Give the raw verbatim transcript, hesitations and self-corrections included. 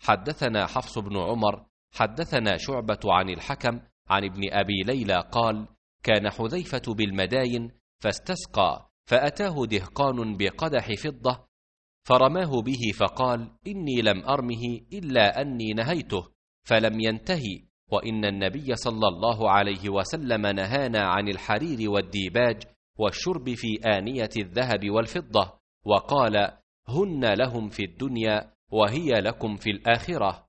حدثنا حفص بن عمر حدثنا شعبة عن الحكم عن ابن أبي ليلى قال: كان حذيفة بالمداين فاستسقى، فأتاه دهقان بقدح فضة فرماه به فقال: إني لم أرمه إلا أني نهيته فلم ينتهي، وإن النبي صلى الله عليه وسلم نهانا عن الحرير والديباج والشرب في آنية الذهب والفضة، وقال: هن لهم في الدنيا وهي لكم في الآخرة.